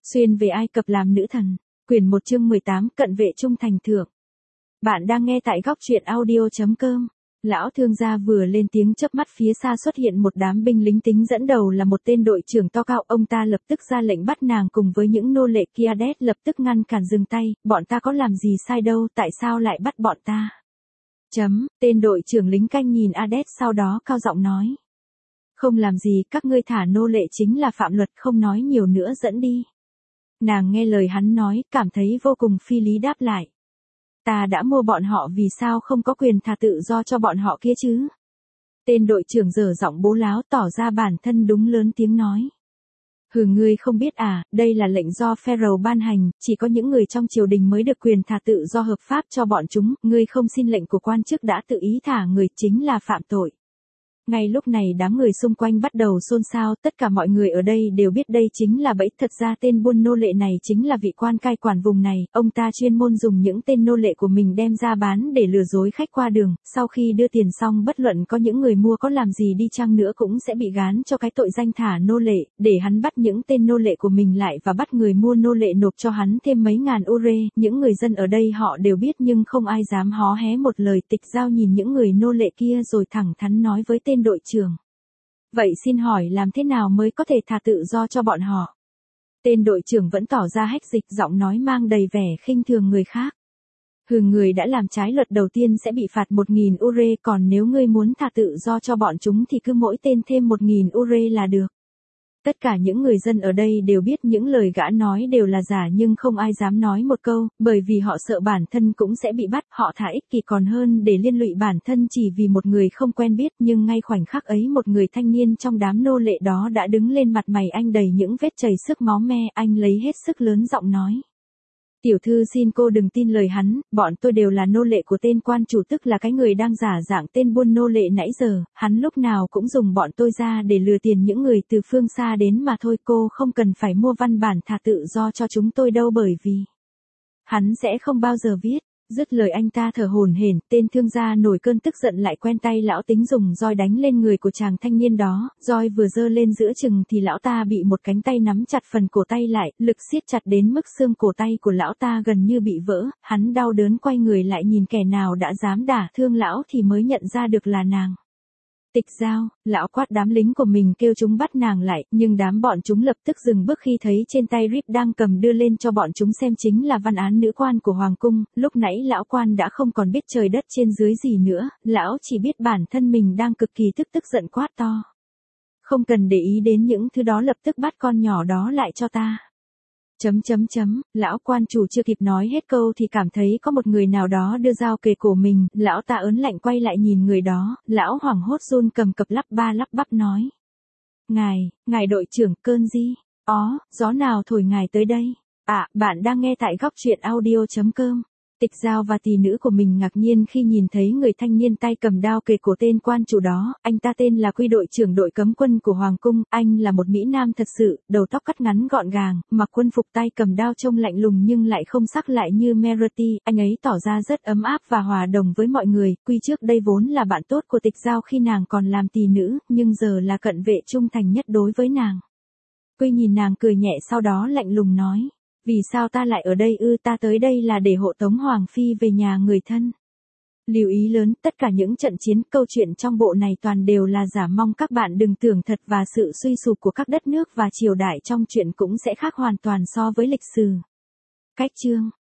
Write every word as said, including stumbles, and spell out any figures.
Xuyên về Ai Cập làm nữ thần. Quyển một chương mười tám, cận vệ trung thành thượng. Bạn đang nghe tại góc truyện audio chấm com. Lão thương gia vừa lên tiếng, chớp mắt phía xa xuất hiện một đám binh lính tính, dẫn đầu là một tên đội trưởng to cao. Ông ta lập tức ra lệnh bắt nàng cùng với những nô lệ kia. Đét lập tức ngăn cản, dừng tay. Bọn ta có làm gì sai đâu, tại sao lại bắt bọn ta? Chấm, tên đội trưởng lính canh nhìn Ades, sau đó cao giọng nói. Không làm gì, các ngươi thả nô lệ chính là phạm luật, không nói nhiều nữa, dẫn đi. Nàng nghe lời hắn nói, cảm thấy vô cùng phi lý, đáp lại. Ta đã mua bọn họ, vì sao không có quyền thả tự do cho bọn họ kia chứ? Tên đội trưởng dở giọng bố láo, tỏ ra bản thân đúng, lớn tiếng nói. Hừ, ngươi không biết à, đây là lệnh do Pharaoh ban hành, chỉ có những người trong triều đình mới được quyền thả tự do hợp pháp cho bọn chúng, ngươi không xin lệnh của quan chức đã tự ý thả người, chính là phạm tội. Ngay lúc này đám người xung quanh bắt đầu xôn xao, tất cả mọi người ở đây đều biết đây chính là bẫy. Thật ra tên buôn nô lệ này chính là vị quan cai quản vùng này, ông ta chuyên môn dùng những tên nô lệ của mình đem ra bán để lừa dối khách qua đường, sau khi đưa tiền xong bất luận có những người mua có làm gì đi chăng nữa cũng sẽ bị gán cho cái tội danh thả nô lệ, để hắn bắt những tên nô lệ của mình lại và bắt người mua nô lệ nộp cho hắn thêm mấy ngàn ure. Những người dân ở đây họ đều biết nhưng không ai dám hó hé một lời. Tịch Giao nhìn những người nô lệ kia rồi thẳng thắn nói với tên đội trưởng. Vậy xin hỏi làm thế nào mới có thể thả tự do cho bọn họ? Tên đội trưởng vẫn tỏ ra hách dịch, giọng nói mang đầy vẻ khinh thường người khác. Hừ, người đã làm trái luật đầu tiên sẽ bị phạt một nghìn ure, còn nếu ngươi muốn thả tự do cho bọn chúng thì cứ mỗi tên thêm một nghìn ure là được. Tất cả những người dân ở đây đều biết những lời gã nói đều là giả, nhưng không ai dám nói một câu, bởi vì họ sợ bản thân cũng sẽ bị bắt. Họ thà ích kỷ còn hơn để liên lụy bản thân chỉ vì một người không quen biết. Nhưng ngay khoảnh khắc ấy, một người thanh niên trong đám nô lệ đó đã đứng lên, mặt mày anh đầy những vết chảy sức máu me. Anh lấy hết sức lớn giọng nói. Tiểu thư, xin cô đừng tin lời hắn, bọn tôi đều là nô lệ của tên quan chủ, tức là cái người đang giả dạng tên buôn nô lệ nãy giờ. Hắn lúc nào cũng dùng bọn tôi ra để lừa tiền những người từ phương xa đến mà thôi. Cô không cần phải mua văn bản thả tự do cho chúng tôi đâu, bởi vì hắn sẽ không bao giờ viết. Dứt lời anh ta thở hổn hển, tên thương gia nổi cơn tức giận lại quen tay lão tính dùng roi đánh lên người của chàng thanh niên đó. Roi vừa giơ lên giữa chừng thì lão ta bị một cánh tay nắm chặt phần cổ tay lại, lực siết chặt đến mức xương cổ tay của lão ta gần như bị vỡ. Hắn đau đớn quay người lại nhìn kẻ nào đã dám đả thương lão thì mới nhận ra được là nàng. Tịch Giao, lão quát đám lính của mình kêu chúng bắt nàng lại, nhưng đám bọn chúng lập tức dừng bước khi thấy trên tay Rip đang cầm đưa lên cho bọn chúng xem chính là văn án nữ quan của Hoàng cung. Lúc nãy lão quan đã không còn biết trời đất trên dưới gì nữa, lão chỉ biết bản thân mình đang cực kỳ tức tức giận, quát to. Không cần để ý đến những thứ đó, lập tức bắt con nhỏ đó lại cho ta. Chấm chấm chấm, lão quan chủ chưa kịp nói hết câu thì cảm thấy có một người nào đó đưa dao kề cổ mình, lão ta ớn lạnh quay lại nhìn người đó, lão hoảng hốt run cầm cập lắp ba lắp bắp nói. Ngài, ngài đội trưởng, cơn gì? Ó, gió nào thổi ngài tới đây? À, bạn đang nghe tại góc truyện audio chấm com. Tịch Giao và tỷ nữ của mình ngạc nhiên khi nhìn thấy người thanh niên tay cầm đao kề cổ tên quan chủ đó. Anh ta tên là Quy, đội trưởng đội cấm quân của Hoàng cung. Anh là một mỹ nam thật sự, đầu tóc cắt ngắn gọn gàng, mặc quân phục, tay cầm đao trông lạnh lùng nhưng lại không sắc lại như Merity. Anh ấy tỏ ra rất ấm áp và hòa đồng với mọi người. Quy trước đây vốn là bạn tốt của Tịch Giao khi nàng còn làm tỷ nữ, nhưng giờ là cận vệ trung thành nhất đối với nàng. Quy nhìn nàng cười nhẹ, sau đó lạnh lùng nói. Vì sao ta lại ở đây ư? Ta tới đây là để hộ tống Hoàng Phi về nhà người thân. Lưu ý lớn, tất cả những trận chiến, câu chuyện trong bộ này toàn đều là giả, mong các bạn đừng tưởng thật, và sự suy sụp của các đất nước và triều đại trong truyện cũng sẽ khác hoàn toàn so với lịch sử. Cách chương.